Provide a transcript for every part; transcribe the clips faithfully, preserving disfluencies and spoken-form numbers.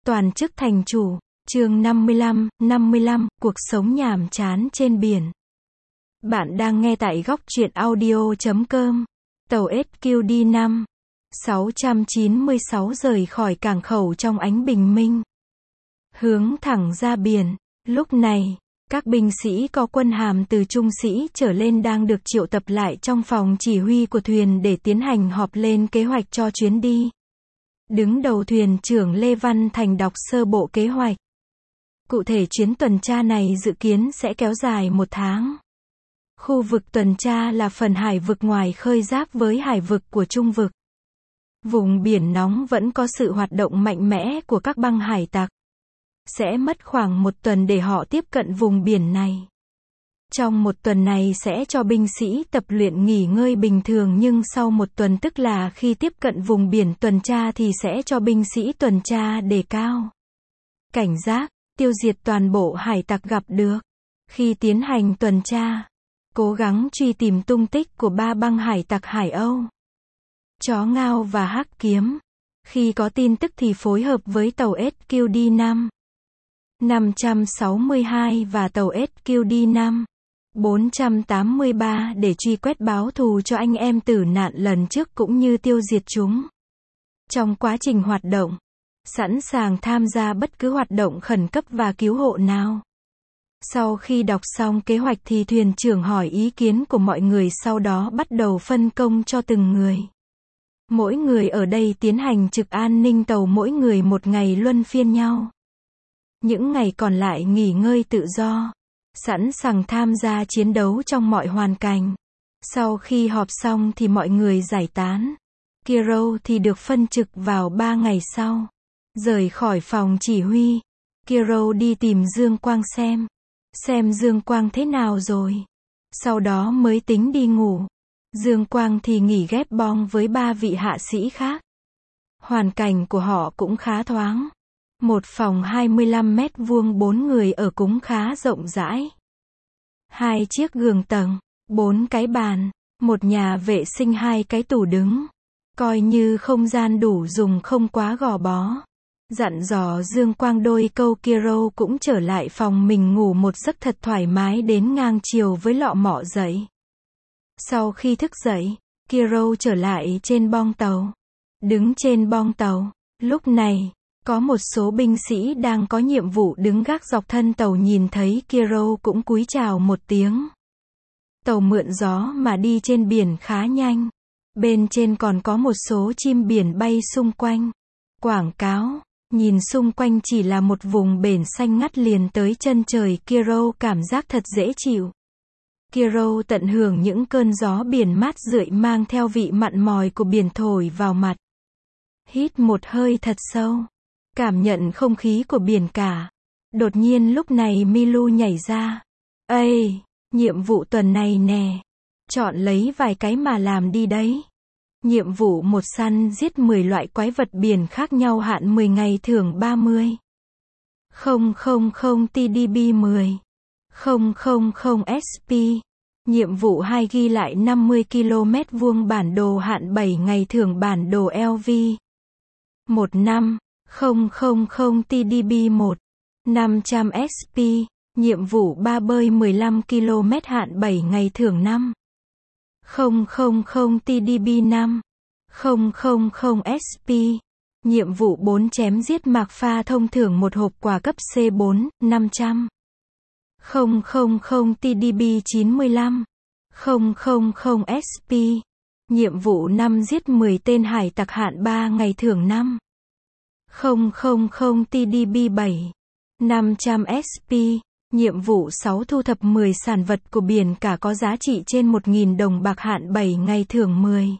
Toàn chức thành chủ, chương năm mươi lăm, năm mươi lăm, cuộc sống nhàm chán trên biển. Bạn đang nghe tại góc truyện audio chấm com. Tàu ét quy đê năm sáu trăm chín mươi sáu rời khỏi cảng khẩu trong ánh bình minh, hướng thẳng ra biển. Lúc này, các binh sĩ có quân hàm từ trung sĩ trở lên đang được triệu tập lại trong phòng chỉ huy của thuyền để tiến hành họp lên kế hoạch cho chuyến đi. Đứng đầu thuyền trưởng Lê Văn Thành đọc sơ bộ kế hoạch. Cụ thể chuyến tuần tra này dự kiến sẽ kéo dài một tháng. Khu vực tuần tra là phần hải vực ngoài khơi giáp với hải vực của Trung vực. Vùng biển nóng vẫn có sự hoạt động mạnh mẽ của các băng hải tặc. Sẽ mất khoảng một tuần để họ tiếp cận vùng biển này. Trong một tuần này sẽ cho binh sĩ tập luyện nghỉ ngơi bình thường, nhưng sau một tuần, tức là khi tiếp cận vùng biển tuần tra, thì sẽ cho binh sĩ tuần tra đề cao cảnh giác, tiêu diệt toàn bộ hải tặc gặp được. Khi tiến hành tuần tra, cố gắng truy tìm tung tích của ba băng hải tặc Hải Âu, Chó Ngao và Hắc Kiếm. Khi có tin tức thì phối hợp với tàu ét quy đê năm năm trăm sáu mươi hai và tàu ét quy đê năm bốn trăm tám mươi ba để truy quét báo thù cho anh em tử nạn lần trước cũng như tiêu diệt chúng. Trong quá trình hoạt động, sẵn sàng tham gia bất cứ hoạt động khẩn cấp và cứu hộ nào. Sau khi đọc xong kế hoạch thì thuyền trưởng hỏi ý kiến của mọi người, sau đó bắt đầu phân công cho từng người. Mỗi người ở đây tiến hành trực an ninh tàu mỗi người một ngày luân phiên nhau. Những ngày còn lại nghỉ ngơi tự do, sẵn sàng tham gia chiến đấu trong mọi hoàn cảnh. Sau khi họp xong thì mọi người giải tán. Kiro thì được phân trực vào ba ngày sau. Rời khỏi phòng chỉ huy, Kiro đi tìm Dương Quang xem. Xem Dương Quang thế nào rồi. Sau đó mới tính đi ngủ. Dương Quang thì nghỉ ghép bong với ba vị hạ sĩ khác. Hoàn cảnh của họ cũng khá thoáng. Một phòng hai mươi lăm mét vuông, bốn người ở cũng khá rộng rãi. Hai chiếc giường tầng, bốn cái bàn, một nhà vệ sinh, hai cái tủ đứng. Coi như không gian đủ dùng, không quá gò bó. Dặn dò Dương Quang đôi câu, Kiro cũng trở lại phòng mình ngủ một giấc thật thoải mái đến ngang chiều với lọ mọ dậy. Sau khi thức dậy, Kiro trở lại trên bong tàu. Đứng trên bong tàu, lúc này, có một số binh sĩ đang có nhiệm vụ đứng gác dọc thân tàu nhìn thấy Kiro cũng cúi chào một tiếng. Tàu mượn gió mà đi trên biển khá nhanh. Bên trên còn có một số chim biển bay xung quanh. Quảng cáo, nhìn xung quanh chỉ là một vùng bể xanh ngắt liền tới chân trời, Kiro cảm giác thật dễ chịu. Kiro tận hưởng những cơn gió biển mát rượi mang theo vị mặn mòi của biển thổi vào mặt. Hít một hơi thật sâu, cảm nhận không khí của biển cả. Đột nhiên lúc này Milu nhảy ra. Ê, nhiệm vụ tuần này nè. Chọn lấy vài cái mà làm đi đấy. Nhiệm vụ một, săn giết mười loại quái vật biển khác nhau, hạn mười ngày, thưởng ba mươi. không không không tê đê bê mười. không không không ét pê. Nhiệm vụ hai, ghi lại năm mươi ki lô mét vuông bản đồ, hạn bảy ngày, thưởng bản đồ lờ vê. một năm. không không không tê đê bê một. năm trăm ét pê. Nhiệm vụ ba, bơi mười lăm ki lô mét, hạn bảy ngày, thưởng năm. không không không tê đê bê năm. không không không ét pê. Nhiệm vụ bốn, chém giết Mạc Pha Thông, thưởng một hộp quà cấp xê bốn, năm trăm. không không không tê đê bê chín mươi lăm. không không không ét pê. Nhiệm vụ năm, giết mười tên hải tặc, hạn ba ngày, thưởng năm. không không không tê đê bê bảy. năm trăm ét pê. Nhiệm vụ sáu, thu thập mười sản vật của biển cả có giá trị trên một nghìn đồng bạc, hạn bảy ngày, thưởng mười.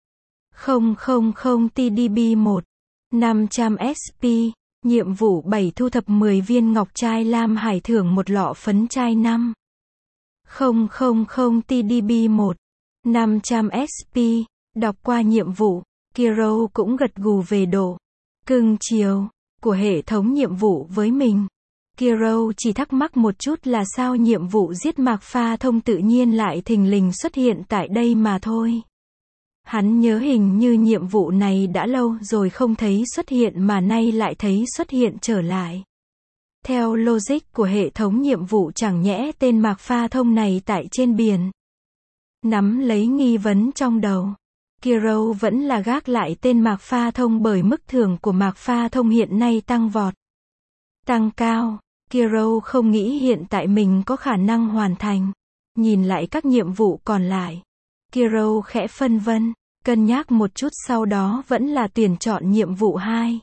không không không tê đê bê một. năm trăm ét pê. Nhiệm vụ bảy, thu thập mười viên ngọc trai lam hải, thưởng một lọ phấn trai năm. không không không tê đê bê một. năm trăm ét pê. Đọc qua nhiệm vụ, Kiro cũng gật gù về độ cưng chiều của hệ thống nhiệm vụ với mình. Kiro chỉ thắc mắc một chút là sao nhiệm vụ giết Mạc Pha Thông tự nhiên lại thình lình xuất hiện tại đây mà thôi. Hắn nhớ hình như nhiệm vụ này đã lâu rồi không thấy xuất hiện mà nay lại thấy xuất hiện trở lại. Theo logic của hệ thống nhiệm vụ chẳng nhẽ tên Mạc Pha Thông này tại trên biển. Nắm lấy nghi vấn trong đầu, Kiro vẫn là gác lại tên Mạc Pha Thông bởi mức thưởng của Mạc Pha Thông hiện nay tăng vọt. Tăng cao, Kiro không nghĩ hiện tại mình có khả năng hoàn thành. Nhìn lại các nhiệm vụ còn lại, Kiro khẽ phân vân, cân nhắc một chút sau đó vẫn là tuyển chọn nhiệm vụ hai,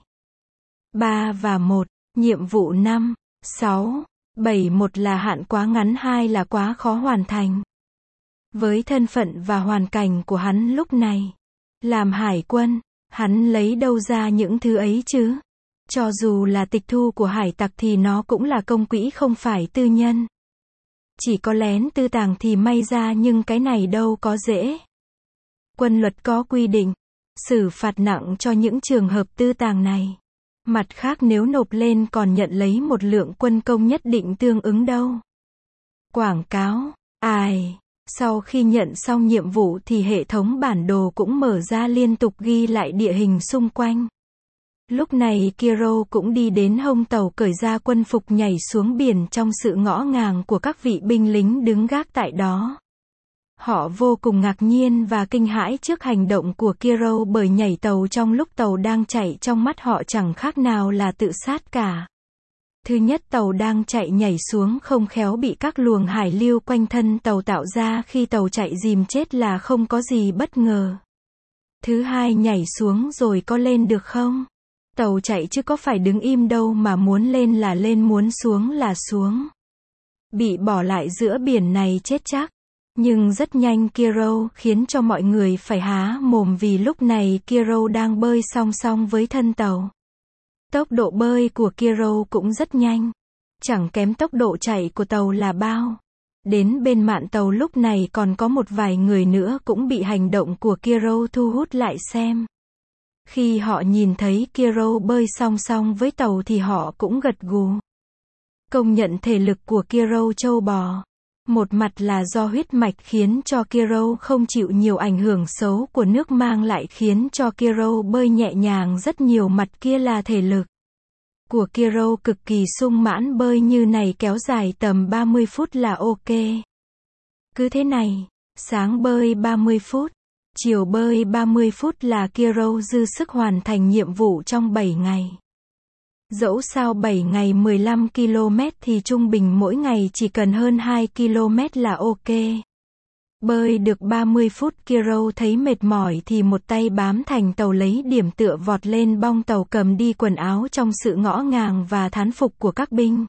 ba và một, nhiệm vụ năm, sáu, bảy một là hạn quá ngắn, hai là quá khó hoàn thành. Với thân phận và hoàn cảnh của hắn lúc này, làm hải quân, hắn lấy đâu ra những thứ ấy chứ? Cho dù là tịch thu của hải tặc thì nó cũng là công quỹ không phải tư nhân. Chỉ có lén tư tàng thì may ra nhưng cái này đâu có dễ. Quân luật có quy định, xử phạt nặng cho những trường hợp tư tàng này. Mặt khác nếu nộp lên còn nhận lấy một lượng quân công nhất định tương ứng đâu. Quảng cáo, ai, sau khi nhận xong nhiệm vụ thì hệ thống bản đồ cũng mở ra liên tục ghi lại địa hình xung quanh. Lúc này Kiro cũng đi đến hông tàu cởi ra quân phục nhảy xuống biển trong sự ngỡ ngàng của các vị binh lính đứng gác tại đó. Họ vô cùng ngạc nhiên và kinh hãi trước hành động của Kiro bởi nhảy tàu trong lúc tàu đang chạy trong mắt họ chẳng khác nào là tự sát cả. Thứ nhất, tàu đang chạy nhảy xuống không khéo bị các luồng hải lưu quanh thân tàu tạo ra khi tàu chạy dìm chết là không có gì bất ngờ. Thứ hai, nhảy xuống rồi có lên được không? Tàu chạy chứ có phải đứng im đâu mà muốn lên là lên muốn xuống là xuống. Bị bỏ lại giữa biển này chết chắc. Nhưng rất nhanh Kiro khiến cho mọi người phải há mồm vì lúc này Kiro đang bơi song song với thân tàu. Tốc độ bơi của Kiro cũng rất nhanh. Chẳng kém tốc độ chạy của tàu là bao. Đến bên mạn tàu lúc này còn có một vài người nữa cũng bị hành động của Kiro thu hút lại xem. Khi họ nhìn thấy Kiro bơi song song với tàu thì họ cũng gật gù. Công nhận thể lực của Kiro trâu bò. Một mặt là do huyết mạch khiến cho Kiro không chịu nhiều ảnh hưởng xấu của nước mang lại khiến cho Kiro bơi nhẹ nhàng rất nhiều, mặt kia là thể lực của Kiro cực kỳ sung mãn, bơi như này kéo dài tầm ba mươi phút là ok. Cứ thế này, sáng bơi ba mươi phút, chiều bơi ba mươi phút là Kiro dư sức hoàn thành nhiệm vụ trong bảy ngày. Dẫu sao bảy ngày mười lăm ki lô mét thì trung bình mỗi ngày chỉ cần hơn hai ki lô mét là ok. Bơi được ba mươi phút Kiro thấy mệt mỏi thì một tay bám thành tàu lấy điểm tựa vọt lên bong tàu cầm đi quần áo trong sự ngỡ ngàng và thán phục của các binh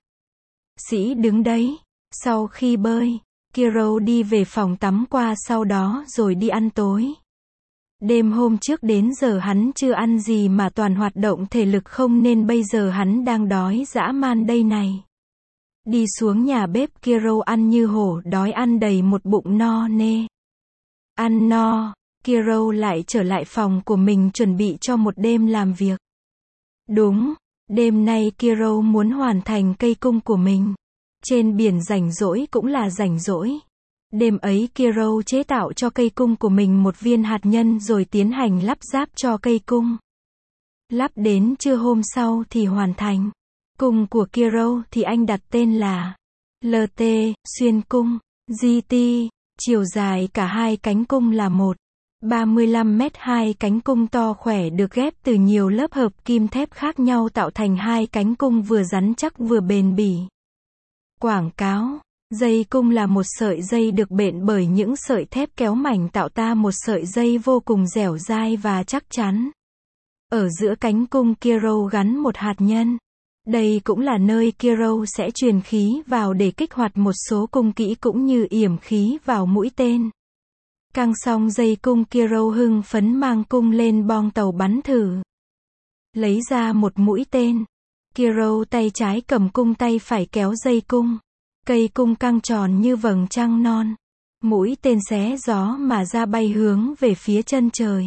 sĩ đứng đấy. Sau khi bơi, Kiro đi về phòng tắm qua sau đó rồi đi ăn tối. Đêm hôm trước đến giờ hắn chưa ăn gì mà toàn hoạt động thể lực không nên bây giờ hắn đang đói dã man đây này. Đi xuống nhà bếp Kiro ăn như hổ đói, ăn đầy một bụng no nê. Ăn no, Kiro lại trở lại phòng của mình chuẩn bị cho một đêm làm việc. Đúng, đêm nay Kiro muốn hoàn thành cây cung của mình. Trên biển rảnh rỗi cũng là rảnh rỗi. Đêm ấy Kiro chế tạo cho cây cung của mình một viên hạt nhân rồi tiến hành lắp ráp cho cây cung. Lắp đến trưa hôm sau thì hoàn thành. Cung của Kiro thì anh đặt tên là lờ tê, xuyên cung, giê tê, chiều dài cả hai cánh cung là một phẩy ba mươi lăm mét, hai cánh cung to khỏe được ghép từ nhiều lớp hợp kim thép khác nhau tạo thành hai cánh cung vừa rắn chắc vừa bền bỉ. Quảng cáo. Dây cung là một sợi dây được bện bởi những sợi thép kéo mảnh tạo ta một sợi dây vô cùng dẻo dai và chắc chắn. Ở giữa cánh cung Kiro gắn một hạt nhân. Đây cũng là nơi Kiro sẽ truyền khí vào để kích hoạt một số cung kỹ cũng như yểm khí vào mũi tên. Căng xong dây cung Kiro hưng phấn mang cung lên bong tàu bắn thử. Lấy ra một mũi tên. Kiro tay trái cầm cung, tay phải kéo dây cung. Cây cung căng tròn như vầng trăng non. Mũi tên xé gió mà ra bay hướng về phía chân trời.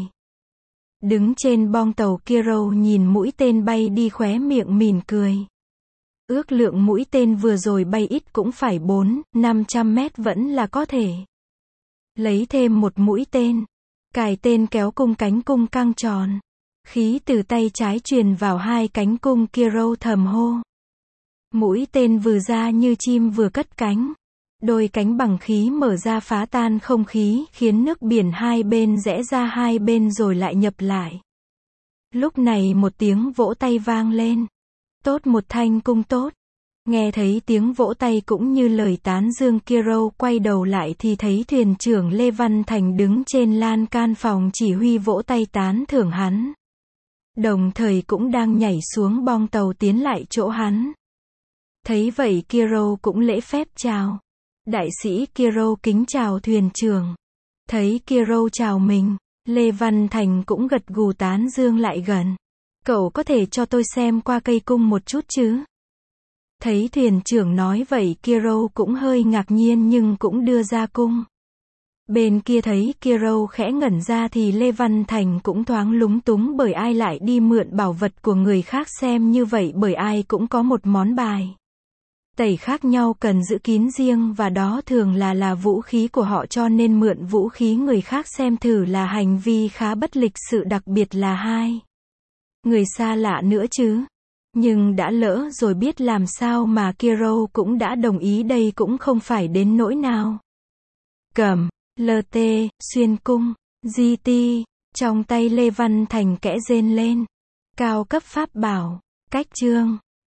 Đứng trên bong tàu Kiro nhìn mũi tên bay đi khóe miệng mỉm cười. Ước lượng mũi tên vừa rồi bay ít cũng phải bốn, năm trăm mét vẫn là có thể. Lấy thêm một mũi tên. Cài tên kéo cung cánh cung căng tròn. Khí từ tay trái truyền vào hai cánh cung, Kiro thầm hô. Mũi tên vừa ra như chim vừa cất cánh. Đôi cánh bằng khí mở ra phá tan không khí, khiến nước biển hai bên rẽ ra hai bên rồi lại nhập lại. Lúc này một tiếng vỗ tay vang lên. Tốt, một thanh cung tốt. Nghe thấy tiếng vỗ tay cũng như lời tán dương, Kiro quay đầu lại thì thấy thuyền trưởng Lê Văn Thành đứng trên lan can phòng chỉ huy vỗ tay tán thưởng hắn. Đồng thời cũng đang nhảy xuống bong tàu tiến lại chỗ hắn. Thấy vậy Kiro cũng lễ phép chào. Đại sĩ Kiro kính chào thuyền trưởng. Thấy Kiro chào mình, Lê Văn Thành cũng gật gù tán dương lại gần. Cậu có thể cho tôi xem qua cây cung một chút chứ? Thấy thuyền trưởng nói vậy Kiro cũng hơi ngạc nhiên nhưng cũng đưa ra cung. Bên kia thấy Kiro khẽ ngẩn ra thì Lê Văn Thành cũng thoáng lúng túng, bởi ai lại đi mượn bảo vật của người khác xem như vậy, bởi ai cũng có một món bài tẩy khác nhau cần giữ kín riêng, và đó thường là là vũ khí của họ, cho nên mượn vũ khí người khác xem thử là hành vi khá bất lịch sự, đặc biệt là hai người xa lạ nữa chứ. Nhưng đã lỡ rồi, biết làm sao mà Kiro cũng đã đồng ý, đây cũng không phải đến nỗi nào. Cầm, lờ tê, xuyên cung, giê tê, trong tay Lê Văn Thành kẽ rên lên. Cao cấp pháp bảo, cách chương.